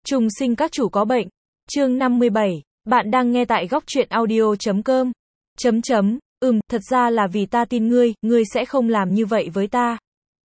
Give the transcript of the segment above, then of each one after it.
Trùng sinh các chủ có bệnh. Chương 57. Bạn đang nghe tại góc truyện audio.com. Thật ra là vì ta tin ngươi, ngươi sẽ không làm như vậy với ta.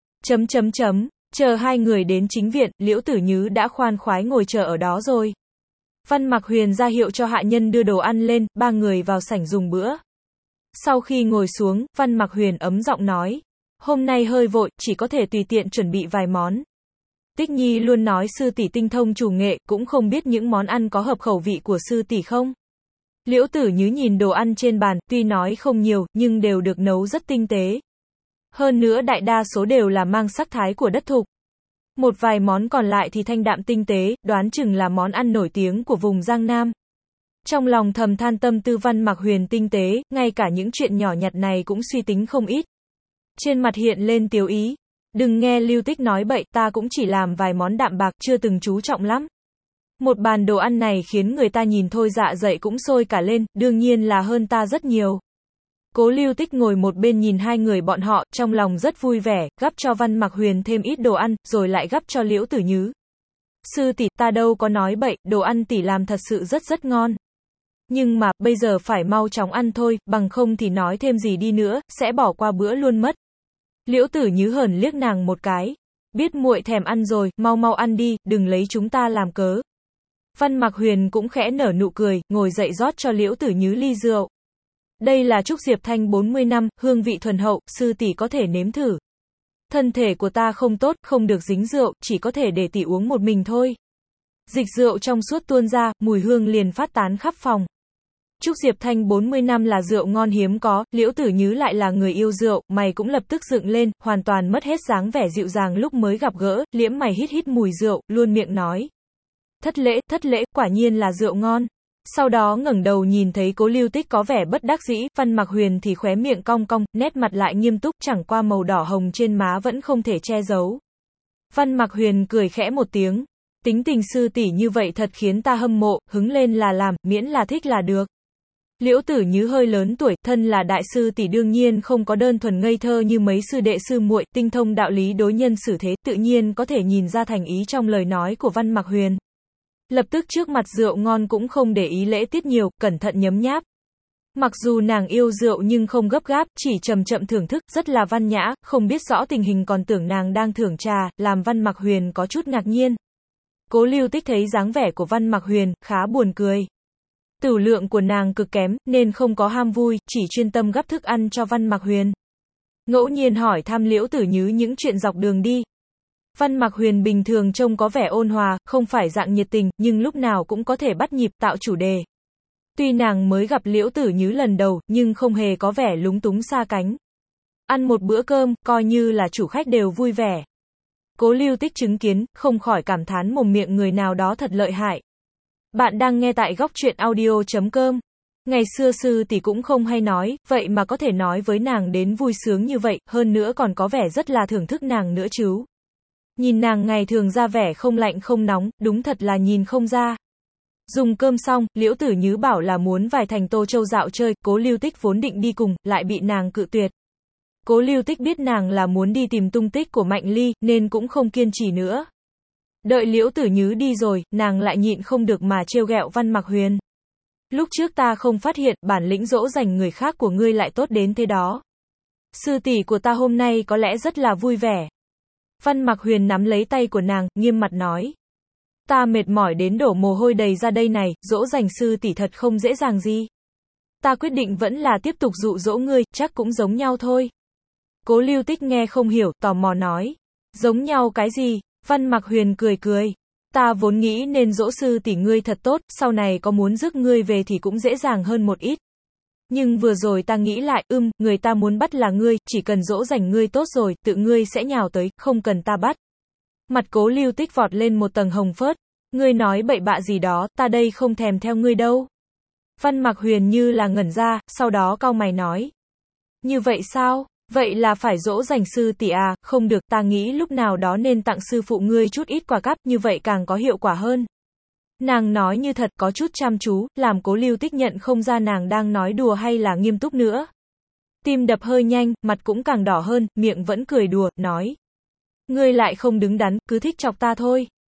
Chờ hai người đến chính viện, Liễu Tử Nhứ đã khoan khoái ngồi chờ ở đó rồi. Văn Mặc Huyền ra hiệu cho hạ nhân đưa đồ ăn lên, ba người vào sảnh dùng bữa. Sau khi ngồi xuống, Văn Mặc Huyền ấm giọng nói. Hôm nay hơi vội, chỉ có thể tùy tiện chuẩn bị vài món. Tích Nhi luôn nói sư tỷ tinh thông chủ nghệ, cũng không biết những món ăn có hợp khẩu vị của sư tỷ không? Liễu Tử Nhứ nhìn đồ ăn trên bàn, tuy nói không nhiều, nhưng đều được nấu rất tinh tế. Hơn nữa đại đa số đều là mang sắc thái của đất thục. Một vài món còn lại thì thanh đạm tinh tế, đoán chừng là món ăn nổi tiếng của vùng Giang Nam. Trong lòng thầm than tâm tư Văn Mặc Huyền tinh tế, ngay cả những chuyện nhỏ nhặt này cũng suy tính không ít. Trên mặt hiện lên tiếu ý. Đừng nghe Lưu Tích nói bậy, ta cũng chỉ làm vài món đạm bạc, chưa từng chú trọng lắm. Một bàn đồ ăn này khiến người ta nhìn thôi dạ dậy cũng sôi cả lên, đương nhiên là hơn ta rất nhiều. Cố Lưu Tích ngồi một bên nhìn hai người bọn họ, trong lòng rất vui vẻ, gắp cho Văn Mặc Huyền thêm ít đồ ăn, rồi lại gắp cho Liễu Tử Nhứ. Sư tỷ, ta đâu có nói bậy, đồ ăn tỷ làm thật sự rất ngon. Nhưng mà, bây giờ phải mau chóng ăn thôi, bằng không thì nói thêm gì đi nữa, sẽ bỏ qua bữa luôn mất. Liễu Tử Nhứ hờn liếc nàng một cái. Biết muội thèm ăn rồi, mau ăn đi, đừng lấy chúng ta làm cớ. Văn Mặc Huyền cũng khẽ nở nụ cười, ngồi dậy rót cho Liễu Tử Nhứ ly rượu. Đây là Trúc Diệp Thanh 40 năm, hương vị thuần hậu, sư tỷ có thể nếm thử. Thân thể của ta không tốt, không được dính rượu, chỉ có thể để tỷ uống một mình thôi. Dịch rượu trong suốt tuôn ra, mùi hương liền phát tán khắp phòng. Trúc Diệp Thanh 40 năm là rượu ngon hiếm có, Liễu Tử Nhứ lại là người yêu rượu, mày cũng lập tức dựng lên, hoàn toàn mất hết dáng vẻ dịu dàng lúc mới gặp gỡ, liễm mày hít mùi rượu, luôn miệng nói. Thất lễ, quả nhiên là rượu ngon. Sau đó ngẩng đầu nhìn thấy Cố Lưu Tích có vẻ bất đắc dĩ, Văn Mặc Huyền thì khóe miệng cong cong, nét mặt lại nghiêm túc, chẳng qua màu đỏ hồng trên má vẫn không thể che giấu. Văn Mặc Huyền cười khẽ một tiếng. Tính tình sư tỷ như vậy thật khiến ta hâm mộ, hứng lên là làm, miễn là thích là được. Liễu Tử Nhứ hơi lớn tuổi, thân là đại sư tỷ đương nhiên không có đơn thuần ngây thơ như mấy sư đệ sư muội, tinh thông đạo lý đối nhân xử thế, tự nhiên có thể nhìn ra thành ý trong lời nói của Văn Mặc Huyền. Lập tức trước mặt rượu ngon cũng không để ý lễ tiết nhiều, cẩn thận nhấm nháp. Mặc dù nàng yêu rượu nhưng không gấp gáp, chỉ chậm thưởng thức, rất là văn nhã, không biết rõ tình hình còn tưởng nàng đang thưởng trà, làm Văn Mặc Huyền có chút ngạc nhiên. Cố Lưu Tích thấy dáng vẻ của Văn Mặc Huyền, khá buồn cười. Tửu lượng của nàng cực kém, nên không có ham vui, chỉ chuyên tâm gắp thức ăn cho Văn Mặc Huyền. Ngẫu nhiên hỏi thăm Liễu Tử Nhứ những chuyện dọc đường đi. Văn Mặc Huyền bình thường trông có vẻ ôn hòa, không phải dạng nhiệt tình, nhưng lúc nào cũng có thể bắt nhịp tạo chủ đề. Tuy nàng mới gặp Liễu Tử Nhứ lần đầu, nhưng không hề có vẻ lúng túng xa cánh. Ăn một bữa cơm, coi như là chủ khách đều vui vẻ. Cố Lưu Tích chứng kiến, không khỏi cảm thán mồm miệng người nào đó thật lợi hại. Bạn đang nghe tại góc truyện audio.com. Ngày xưa sư tỷ cũng không hay nói, vậy mà có thể nói với nàng đến vui sướng như vậy, hơn nữa còn có vẻ rất là thưởng thức nàng nữa chứ. Nhìn nàng ngày thường ra vẻ không lạnh không nóng, đúng thật là nhìn không ra. Dùng cơm xong, Liễu Tử Nhứ bảo là muốn vài thành Tô Châu dạo chơi, Cố Lưu Tích vốn định đi cùng, lại bị nàng cự tuyệt. Cố Lưu Tích biết nàng là muốn đi tìm tung tích của Mạnh Ly, nên cũng không kiên trì nữa. Đợi Liễu Tử Nhứ đi rồi, nàng lại nhịn không được mà trêu ghẹo Văn Mặc Huyền. Lúc trước ta không phát hiện, bản lĩnh dỗ dành người khác của ngươi lại tốt đến thế đó. Sư tỷ của ta hôm nay có lẽ rất là vui vẻ. Văn Mặc Huyền nắm lấy tay của nàng, nghiêm mặt nói. Ta mệt mỏi đến đổ mồ hôi đầy ra đây này, dỗ dành sư tỷ thật không dễ dàng gì. Ta quyết định vẫn là tiếp tục dụ dỗ ngươi, chắc cũng giống nhau thôi. Cố Lưu Tích nghe không hiểu, tò mò nói. Giống nhau cái gì? Văn Mặc Huyền cười. Ta vốn nghĩ nên dỗ sư tỷ ngươi thật tốt, sau này có muốn rước ngươi về thì cũng dễ dàng hơn một ít. Nhưng vừa rồi ta nghĩ lại, người ta muốn bắt là ngươi, chỉ cần dỗ dành ngươi tốt rồi, tự ngươi sẽ nhào tới, không cần ta bắt. Mặt Cố Lưu Tích vọt lên một tầng hồng phớt. Ngươi nói bậy bạ gì đó, ta đây không thèm theo ngươi đâu. Văn Mặc Huyền như là ngẩn ra, sau đó cau mày nói. Như vậy sao? Vậy là phải dỗ dành sư tỷ à, không được, ta nghĩ lúc nào đó nên tặng sư phụ ngươi chút ít quà cáp, như vậy càng có hiệu quả hơn. Nàng nói như thật, có chút chăm chú, làm Cố Lưu Tích nhận không ra nàng đang nói đùa hay là nghiêm túc nữa. Tim đập hơi nhanh, mặt cũng càng đỏ hơn, miệng vẫn cười đùa, nói. Ngươi lại không đứng đắn, cứ thích chọc ta thôi.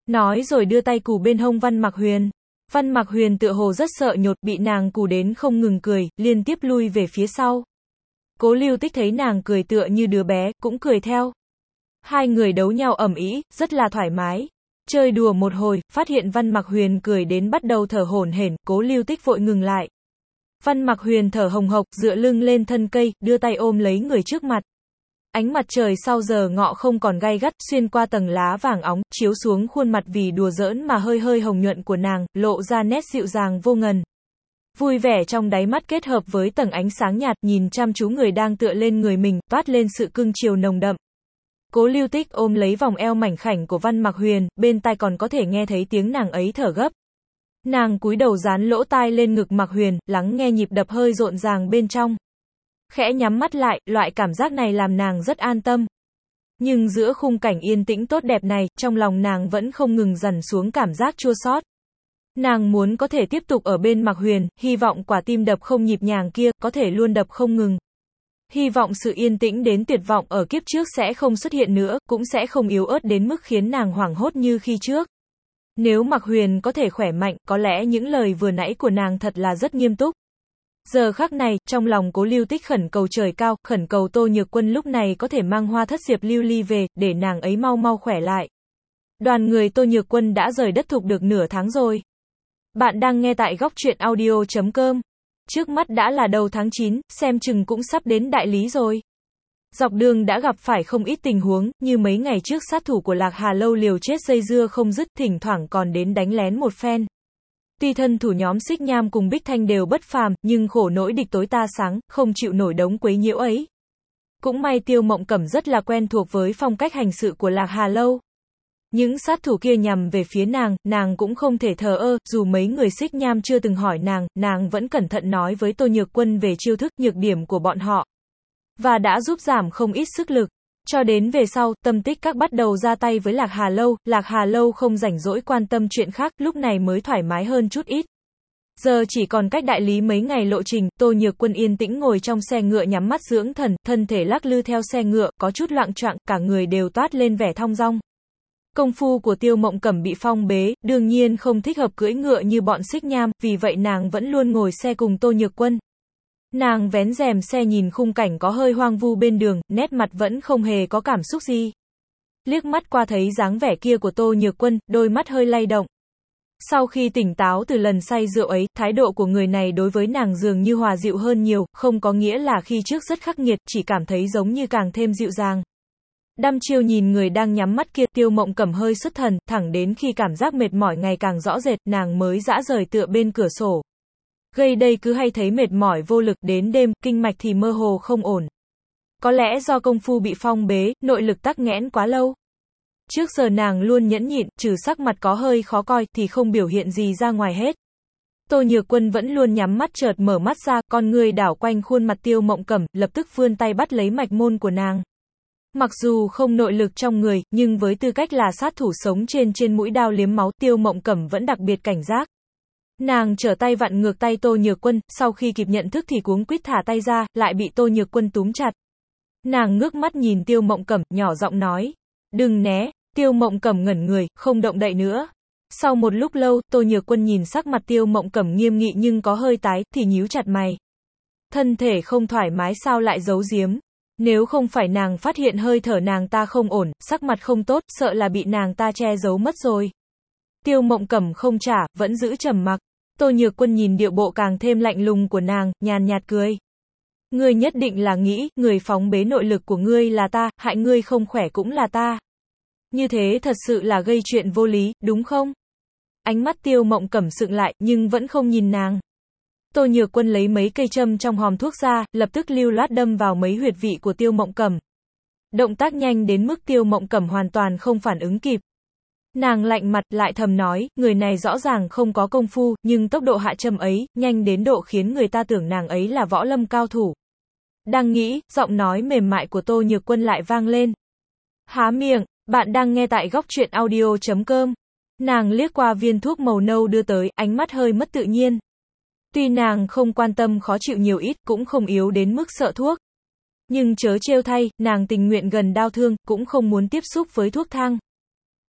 Nói rồi đưa tay cù bên hông Văn Mặc Huyền. Văn Mặc Huyền tựa hồ rất sợ nhột, bị nàng cù đến không ngừng cười, liên tiếp lui về phía sau. Cố Lưu Tích thấy nàng cười tựa như đứa bé, cũng cười theo. Hai người đấu nhau ầm ĩ, rất là thoải mái. Chơi đùa một hồi, phát hiện Văn Mặc Huyền cười đến bắt đầu thở hổn hển, Cố Lưu Tích vội ngừng lại. Văn Mặc Huyền thở hồng hộc, dựa lưng lên thân cây, đưa tay ôm lấy người trước mặt. Ánh mặt trời sau giờ ngọ không còn gay gắt, xuyên qua tầng lá vàng óng, chiếu xuống khuôn mặt vì đùa giỡn mà hơi hơi hồng nhuận của nàng, lộ ra nét dịu dàng vô ngần. Vui vẻ trong đáy mắt kết hợp với tầng ánh sáng nhạt, nhìn chăm chú người đang tựa lên người mình, toát lên sự cưng chiều nồng đậm. Cố Lưu Tích ôm lấy vòng eo mảnh khảnh của Văn Mặc Huyền, bên tai còn có thể nghe thấy tiếng nàng ấy thở gấp. Nàng cúi đầu dán lỗ tai lên ngực Mặc Huyền, lắng nghe nhịp đập hơi rộn ràng bên trong. Khẽ nhắm mắt lại, loại cảm giác này làm nàng rất an tâm. Nhưng giữa khung cảnh yên tĩnh tốt đẹp này, trong lòng nàng vẫn không ngừng dằn xuống cảm giác chua xót. Nàng muốn có thể tiếp tục ở bên Mặc Huyền, hy vọng quả tim đập không nhịp nhàng kia, có thể luôn đập không ngừng. Hy vọng sự yên tĩnh đến tuyệt vọng ở kiếp trước sẽ không xuất hiện nữa, cũng sẽ không yếu ớt đến mức khiến nàng hoảng hốt như khi trước. Nếu Mặc Huyền có thể khỏe mạnh, có lẽ những lời vừa nãy của nàng thật là rất nghiêm túc. Giờ khắc này, trong lòng Cố Lưu Tích khẩn cầu trời cao, khẩn cầu Tô Nhược Quân lúc này có thể mang Hoa Thất Diệp Lưu Ly về, để nàng ấy mau mau khỏe lại. Đoàn người Tô Nhược Quân đã rời đất thục được nửa tháng rồi. Bạn đang nghe tại góc truyện audio.com. Trước mắt đã là đầu tháng 9, xem chừng cũng sắp đến đại lý rồi. Dọc đường đã gặp phải không ít tình huống, như mấy ngày trước sát thủ của Lạc Hà Lâu liều chết dây dưa không dứt, thỉnh thoảng còn đến đánh lén một phen. Tuy thân thủ nhóm Xích Nham cùng Bích Thanh đều bất phàm, nhưng khổ nỗi địch tối ta sáng, không chịu nổi đống quấy nhiễu ấy. Cũng may Tiêu Mộng Cẩm rất là quen thuộc với phong cách hành sự của Lạc Hà Lâu. Những sát thủ kia nhằm về phía nàng cũng không thể thờ ơ, dù mấy người Xích Nham chưa từng hỏi nàng vẫn cẩn thận nói với Tô Nhược Quân về chiêu thức, nhược điểm của bọn họ. Và đã giúp giảm không ít sức lực. Cho đến về sau, Tâm Tích Các bắt đầu ra tay với Lạc Hà Lâu không rảnh rỗi quan tâm chuyện khác, lúc này mới thoải mái hơn chút ít. Giờ chỉ còn cách đại lý mấy ngày lộ trình, Tô Nhược Quân yên tĩnh ngồi trong xe ngựa nhắm mắt dưỡng thần, thân thể lắc lư theo xe ngựa, có chút loạng choạng, cả người đều toát lên vẻ thong dong. Công phu của Tiêu Mộng Cẩm bị phong bế, đương nhiên không thích hợp cưỡi ngựa như bọn Xích Nham, vì vậy nàng vẫn luôn ngồi xe cùng Tô Nhược Quân. Nàng vén rèm xe nhìn khung cảnh có hơi hoang vu bên đường, nét mặt vẫn không hề có cảm xúc gì. Liếc mắt qua thấy dáng vẻ kia của Tô Nhược Quân, đôi mắt hơi lay động. Sau khi tỉnh táo từ lần say rượu ấy, thái độ của người này đối với nàng dường như hòa dịu hơn nhiều, không có nghĩa là khi trước rất khắc nghiệt, chỉ cảm thấy giống như càng thêm dịu dàng. Đăm chiêu nhìn người đang nhắm mắt kia, Tiêu Mộng Cẩm hơi xuất thần, thẳng đến khi cảm giác mệt mỏi ngày càng rõ rệt, nàng mới dã rời tựa bên cửa sổ. Gây đây cứ hay thấy mệt mỏi vô lực, đến đêm, kinh mạch thì mơ hồ không ổn. Có lẽ do công phu bị phong bế, nội lực tắc nghẽn quá lâu. Trước giờ nàng luôn nhẫn nhịn, trừ sắc mặt có hơi khó coi, thì không biểu hiện gì ra ngoài hết. Tô Nhược Quân vẫn luôn nhắm mắt, chợt mở mắt ra, con người đảo quanh khuôn mặt Tiêu Mộng Cẩm, lập tức vươn tay bắt lấy mạch môn của nàng. Mặc dù không nội lực trong người, nhưng với tư cách là sát thủ sống trên mũi đao liếm máu, Tiêu Mộng Cẩm vẫn đặc biệt cảnh giác. Nàng trở tay vặn ngược tay Tô Nhược Quân, sau khi kịp nhận thức thì cuống quýt thả tay ra, lại bị Tô Nhược Quân túm chặt. Nàng ngước mắt nhìn Tiêu Mộng Cẩm, nhỏ giọng nói, đừng né. Tiêu Mộng Cẩm ngẩn người, không động đậy nữa. Sau một lúc lâu, Tô Nhược Quân nhìn sắc mặt Tiêu Mộng Cẩm nghiêm nghị nhưng có hơi tái, thì nhíu chặt mày. Thân thể không thoải mái sao lại giấu giếm? Nếu không phải nàng phát hiện hơi thở nàng ta không ổn, sắc mặt không tốt, sợ là bị nàng ta che giấu mất rồi. Tiêu Mộng Cẩm không trả, vẫn giữ trầm mặc. Tô Nhược Quân nhìn điệu bộ càng thêm lạnh lùng của nàng, nhàn nhạt cười. Ngươi nhất định là nghĩ, người phóng bế nội lực của ngươi là ta, hại ngươi không khỏe cũng là ta. Như thế thật sự là gây chuyện vô lý, đúng không? Ánh mắt Tiêu Mộng Cẩm sượng lại, nhưng vẫn không nhìn nàng. Tô Nhược Quân lấy mấy cây châm trong hòm thuốc ra, lập tức lưu loát đâm vào mấy huyệt vị của Tiêu Mộng Cẩm. Động tác nhanh đến mức Tiêu Mộng Cẩm hoàn toàn không phản ứng kịp. Nàng lạnh mặt, lại thầm nói, người này rõ ràng không có công phu, nhưng tốc độ hạ châm ấy, nhanh đến độ khiến người ta tưởng nàng ấy là võ lâm cao thủ. Đang nghĩ, giọng nói mềm mại của Tô Nhược Quân lại vang lên. Há miệng, bạn đang nghe tại góc truyện audio.com. Nàng liếc qua viên thuốc màu nâu đưa tới, ánh mắt hơi mất tự nhiên. Tuy nàng không quan tâm khó chịu nhiều ít, cũng không yếu đến mức sợ thuốc. Nhưng chớ trêu thay, nàng tình nguyện gần đau thương, cũng không muốn tiếp xúc với thuốc thang.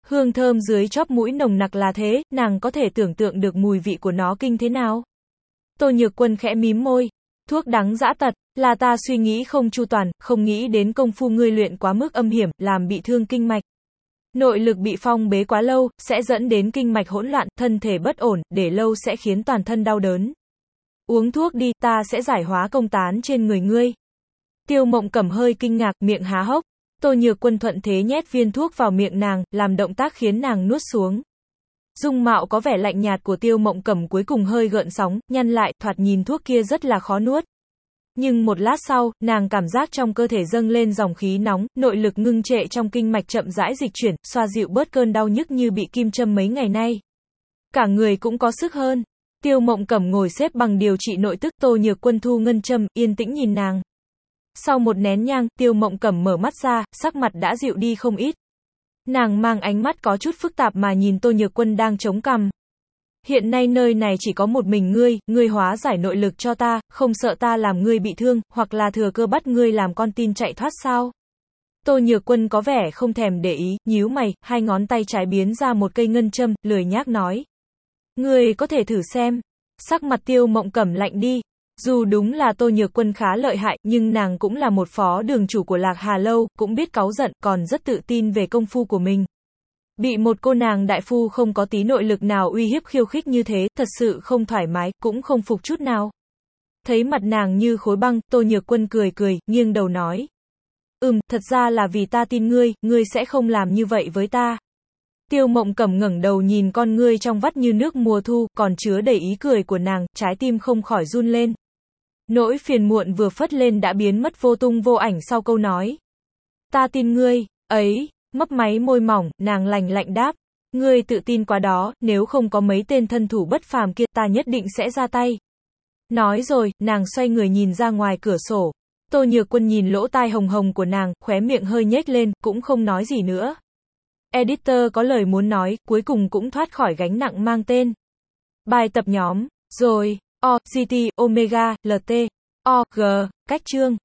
Hương thơm dưới chóp mũi nồng nặc là thế, nàng có thể tưởng tượng được mùi vị của nó kinh thế nào. Tô Nhược Quân khẽ mím môi. Thuốc đắng dã tật, là ta suy nghĩ không chu toàn, không nghĩ đến công phu ngươi luyện quá mức âm hiểm, làm bị thương kinh mạch. Nội lực bị phong bế quá lâu, sẽ dẫn đến kinh mạch hỗn loạn, thân thể bất ổn, để lâu sẽ khiến toàn thân đau đớn. Uống thuốc đi, ta sẽ giải hóa công tán trên người ngươi. Tiêu Mộng Cẩm hơi kinh ngạc, miệng há hốc. Tô Nhược Quân thuận thế nhét viên thuốc vào miệng nàng, làm động tác khiến nàng nuốt xuống. Dung mạo có vẻ lạnh nhạt của Tiêu Mộng Cẩm cuối cùng hơi gợn sóng, nhăn lại, thoạt nhìn thuốc kia rất là khó nuốt. Nhưng một lát sau, nàng cảm giác trong cơ thể dâng lên dòng khí nóng, nội lực ngưng trệ trong kinh mạch chậm rãi dịch chuyển, xoa dịu bớt cơn đau nhức như bị kim châm mấy ngày nay. Cả người cũng có sức hơn. Tiêu Mộng Cẩm ngồi xếp bằng điều trị nội tức, Tô Nhược Quân thu ngân châm, yên tĩnh nhìn nàng. Sau một nén nhang, Tiêu Mộng Cẩm mở mắt ra, sắc mặt đã dịu đi không ít. Nàng mang ánh mắt có chút phức tạp mà nhìn Tô Nhược Quân đang chống cằm. Hiện nay nơi này chỉ có một mình ngươi hóa giải nội lực cho ta, không sợ ta làm ngươi bị thương, hoặc là thừa cơ bắt ngươi làm con tin chạy thoát sao? Tô Nhược Quân có vẻ không thèm để ý, nhíu mày, hai ngón tay trái biến ra một cây ngân châm, lười nhác nói. Ngươi có thể thử xem. Sắc mặt Tiêu Mộng Cẩm lạnh đi. Dù đúng là Tô Nhược Quân khá lợi hại, nhưng nàng cũng là một phó đường chủ của Lạc Hà Lâu, cũng biết cáu giận, còn rất tự tin về công phu của mình. Bị một cô nàng đại phu không có tí nội lực nào uy hiếp khiêu khích như thế, thật sự không thoải mái, cũng không phục chút nào. Thấy mặt nàng như khối băng, Tô Nhược Quân cười cười, nghiêng đầu nói. Thật ra là vì ta tin ngươi sẽ không làm như vậy với ta. Tiêu Mộng Cẩm ngẩng đầu nhìn con ngươi trong vắt như nước mùa thu, còn chứa đầy ý cười của nàng, trái tim không khỏi run lên. Nỗi phiền muộn vừa phất lên đã biến mất vô tung vô ảnh sau câu nói. Ta tin ngươi, ấy, mấp máy môi mỏng, nàng lạnh lạnh đáp. Ngươi tự tin quá đó, nếu không có mấy tên thân thủ bất phàm kia, ta nhất định sẽ ra tay. Nói rồi, nàng xoay người nhìn ra ngoài cửa sổ. Tô Nhược Quân nhìn lỗ tai hồng hồng của nàng, khóe miệng hơi nhếch lên, cũng không nói gì nữa. Editor có lời muốn nói, cuối cùng cũng thoát khỏi gánh nặng mang tên. Bài tập nhóm, rồi, O, GT, Omega, LT, O, G, cách chương.